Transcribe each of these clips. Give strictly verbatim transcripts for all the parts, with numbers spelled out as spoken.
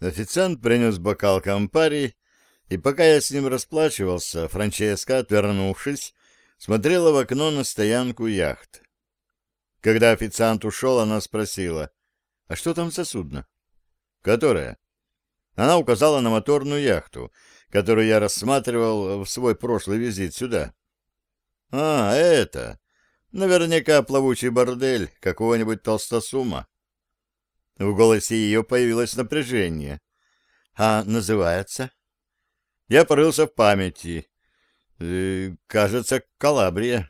Официант принес бокал кампари, и пока я с ним расплачивался, Франческа, отвернувшись, смотрела в окно на стоянку яхт. Когда официант ушел, она спросила: «А что там за судно?» «Которое?» Она указала на моторную яхту, которую я рассматривал в свой прошлый визит сюда. «А, это! Наверняка плавучий бордель какого-нибудь толстосума». В голосе ее появилось напряжение. «А называется?» Я порылся в памяти. Э, кажется, Калабрия.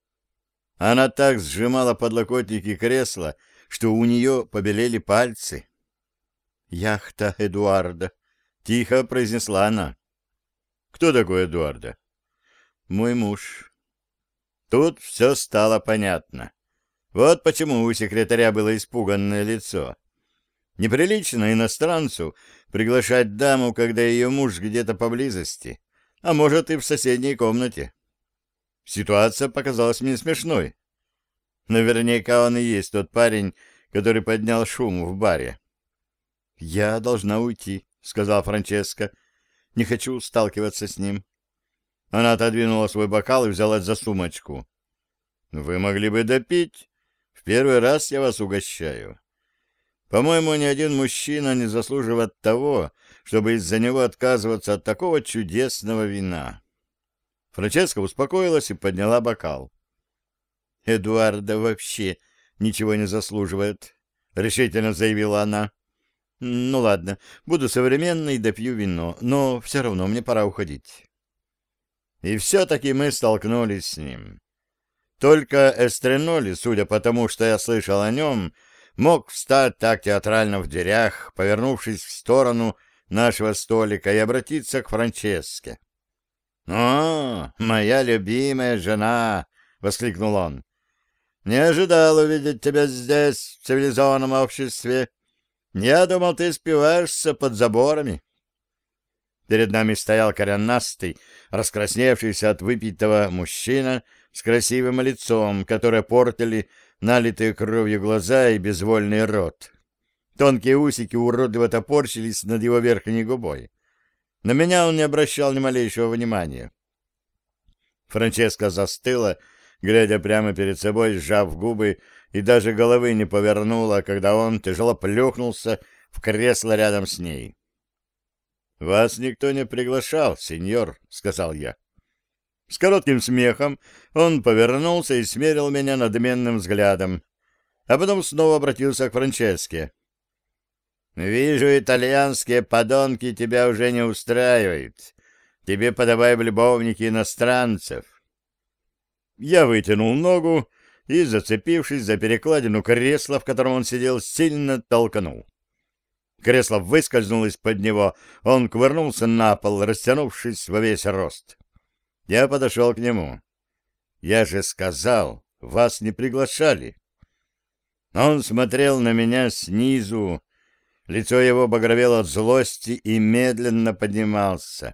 Она так сжимала подлокотники кресла, что у нее побелели пальцы. «Яхта Эдуарда», — тихо произнесла она. «Кто такой Эдуарда?» «Мой муж». Тут все стало понятно. Вот почему у секретаря было испуганное лицо. Неприлично иностранцу приглашать даму, когда ее муж где-то поблизости, а может и в соседней комнате. Ситуация показалась мне смешной. Наверняка он и есть тот парень, который поднял шум в баре. «Я должна уйти», — сказала Франческа. «Не хочу сталкиваться с ним». Она отодвинула свой бокал и взялась за сумочку. «Вы могли бы допить. В первый раз я вас угощаю. По-моему, ни один мужчина не заслуживает того, чтобы из-за него отказываться от такого чудесного вина». Франческа успокоилась и подняла бокал. «Эдуарда вообще ничего не заслуживает», — решительно заявила она. «Ну ладно, буду современной и допью вино, но все равно мне пора уходить». И все-таки мы столкнулись с ним. Только Эстреноли, судя по тому, что я слышал о нем, мог встать так театрально в дверях, повернувшись в сторону нашего столика, и обратиться к Франческе. «О, моя любимая жена!» — воскликнул он. «Не ожидал увидеть тебя здесь, в цивилизованном обществе. Я думал, ты спиваешься под заборами». Перед нами стоял коренастый, раскрасневшийся от выпитого мужчина с красивым лицом, которое портили налитые кровью глаза и безвольный рот. Тонкие усики уродливо топорщились над его верхней губой. На меня он не обращал ни малейшего внимания. Франческа застыла, глядя прямо перед собой, сжав губы, и даже головы не повернула, когда он тяжело плюхнулся в кресло рядом с ней. «Вас никто не приглашал, сеньор», — сказал я. С коротким смехом он повернулся и смерил меня надменным взглядом, а потом снова обратился к Франческе. «Вижу, итальянские подонки тебя уже не устраивают. Тебе подавай в любовники иностранцев». Я вытянул ногу и, зацепившись за перекладину кресла, в котором он сидел, сильно толкнул. Кресло выскользнуло из-под него, он кувырнулся на пол, растянувшись во весь рост. Я подошел к нему. «Я же сказал, вас не приглашали». Он смотрел на меня снизу, лицо его багровело от злости и медленно поднимался.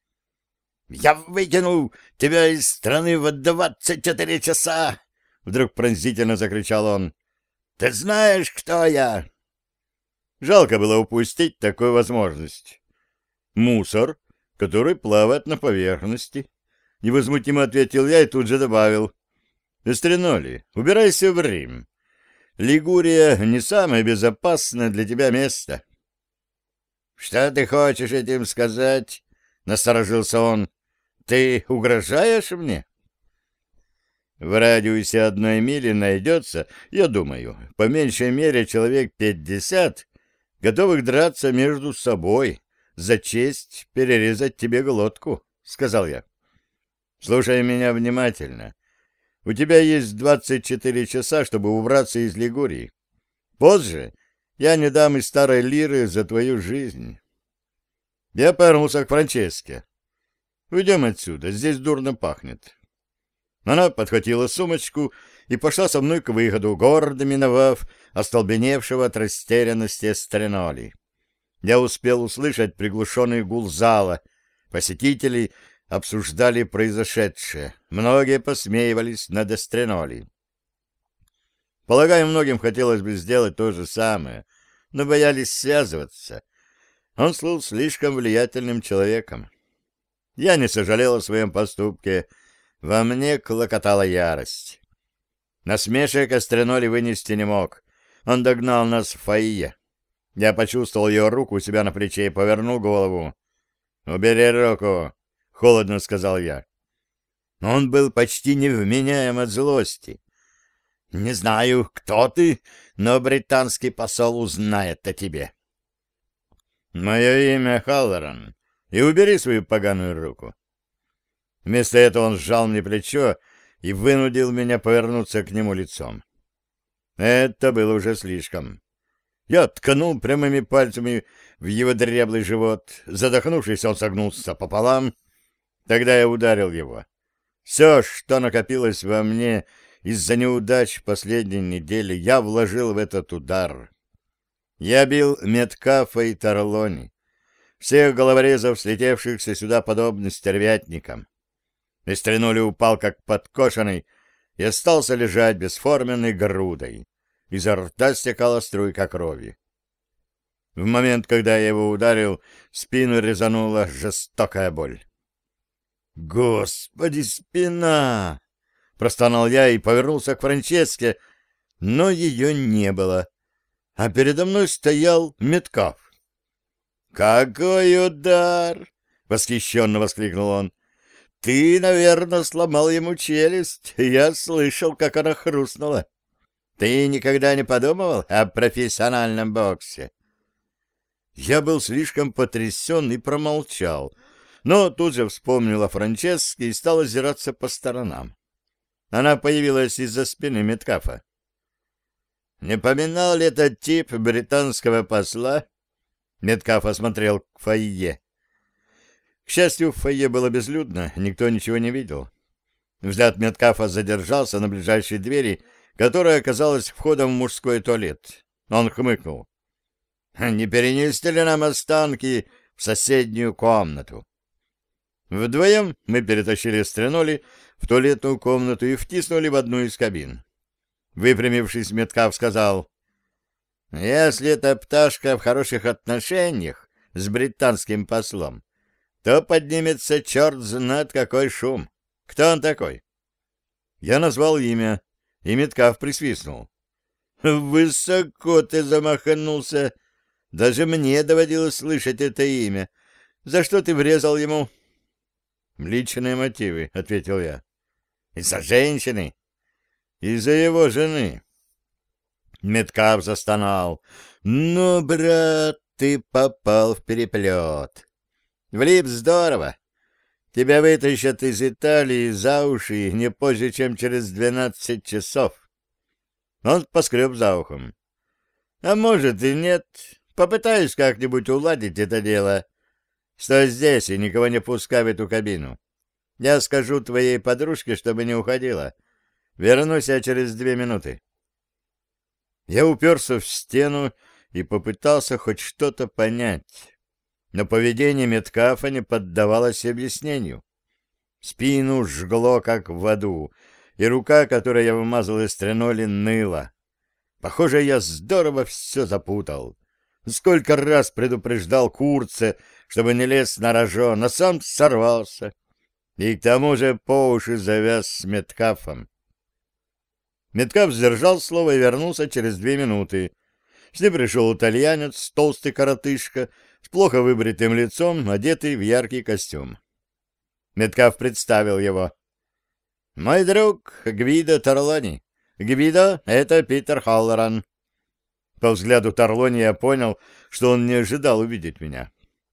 «Я выкинул тебя из страны в двадцать четыре часа!» Вдруг пронзительно закричал он. «Ты знаешь, кто я?» Жалко было упустить такую возможность. «Мусор, который плавает на поверхности», — невозмутимо ответил я и тут же добавил. «Эстреноли, убирайся в Рим. Лигурия не самое безопасное для тебя место». «Что ты хочешь этим сказать?» — насторожился он. «Ты угрожаешь мне?» В радиусе одной мили найдется, я думаю, по меньшей мере человек пятьдесят, готовых драться между собой за честь перерезать тебе глотку, — сказал я. Слушай меня внимательно. У тебя есть двадцать четыре часа, чтобы убраться из Лигурии. Позже я не дам и старой лиры за твою жизнь. Я повернулся к Франческе. Уйдем отсюда, здесь дурно пахнет. Она подхватила сумочку и пошла со мной к выходу, гордо миновав остолбеневшего от растерянности Эстреноли. Я успел услышать приглушенный гул зала. Посетители обсуждали произошедшее. Многие посмеивались над Эстреноли. Полагаю, многим хотелось бы сделать то же самое, но боялись связываться. Он слыл слишком влиятельным человеком. Я не сожалел о своем поступке. Во мне клокотала ярость. Насмешек Астреноли вынести не мог. Он догнал нас в фойе. Я почувствовал ее руку у себя на плече и повернул голову. «Убери руку!» — холодно сказал я. Он был почти невменяем от злости. «Не знаю, кто ты, но британский посол узнает о тебе». «Мое имя Халлоран, и убери свою поганую руку». Вместо этого он сжал мне плечо и вынудил меня повернуться к нему лицом. Это было уже слишком. Я ткнул прямыми пальцами в его дряблый живот. Задохнувшись, он согнулся пополам. Тогда я ударил его. Все, что накопилось во мне из-за неудач последней недели, я вложил в этот удар. Я бил Меткафа и Тарлони, всех головорезов, слетевшихся сюда подобно стервятникам. Эстреноли упал, как подкошенный, и остался лежать бесформенной грудой. Изо рта стекала струйка крови. В момент, когда я его ударил, спину резанула жестокая боль. «Господи, спина!» — простонал я и повернулся к Франческе, но ее не было, а передо мной стоял Меткаф. «Какой удар!» — восхищенно воскликнул он. «Ты, наверное, сломал ему челюсть. Я слышал, как она хрустнула. Ты никогда не подумывал о профессиональном боксе?» Я был слишком потрясен и промолчал, но тут же вспомнил о Франческе и стал озираться по сторонам. Она появилась из-за спины Меткафа. «Не поминал ли этот тип британского посла?» Меткаф осмотрел фойе. К счастью, в фойе было безлюдно, никто ничего не видел. Взгляд Меткафа задержался на ближайшей двери, которая оказалась входом в мужской туалет. Он хмыкнул. «Не перенести ли нам останки в соседнюю комнату?» Вдвоем мы перетащили Стреноли в туалетную комнату и втиснули в одну из кабин. Выпрямившись, Меткаф сказал: «Если эта пташка в хороших отношениях с британским послом, то поднимется черт знает какой шум. Кто он такой?» Я назвал имя, и Меткаф присвистнул. «Высоко ты замахнулся. Даже мне доводилось слышать это имя. За что ты врезал ему?» «Личные мотивы», — ответил я. «Из-за женщины?» «Из-за его жены». Меткаф застонал. «Ну, брат, ты попал в переплет. Влип здорово. Тебя вытащат из Италии за уши не позже, чем через двенадцать часов». Он поскреб за ухом. «А может и нет. Попытаюсь как-нибудь уладить это дело. Стой здесь и никого не пускай в эту кабину. Я скажу твоей подружке, чтобы не уходила. Вернусь я через две минуты». Я уперся в стену и попытался хоть что-то понять. Но поведение Меткафа не поддавалось объяснению. Спину жгло, как в аду, и рука, которой я вымазал эстреноли, ныла. Похоже, я здорово все запутал. Сколько раз предупреждал Курце, чтобы не лез на рожон, но сам сорвался. И к тому же по уши завяз с Меткафом. Меткаф сдержал слово и вернулся через две минуты. С ним пришел итальянец, толстый коротышка, с плохо выбритым лицом, одетый в яркий костюм. Меткаф представил его. «Мой друг Гвидо Тарлони. Гвидо — это Питер Халлоран». По взгляду Тарлони я понял, что он не ожидал увидеть меня.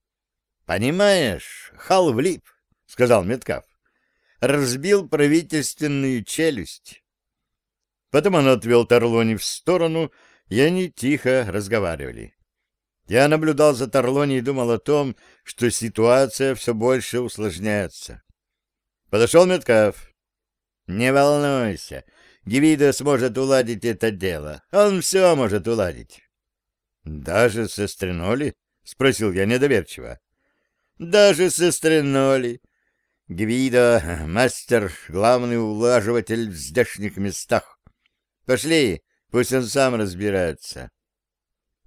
«Понимаешь, Хал влип», — сказал Меткаф. «Разбил правительственную челюсть». Потом он отвел Тарлони в сторону, и они тихо разговаривали. Я наблюдал за Тарлони и думал о том, что ситуация все больше усложняется. Подошел Меткаф. «Не волнуйся, Гвидо сможет уладить это дело. Он все может уладить». «Даже с Эстреноли?» — спросил я недоверчиво. «Даже с Эстреноли. Гвидо — мастер, главный улаживатель в здешних местах. Пошли, пусть он сам разбирается».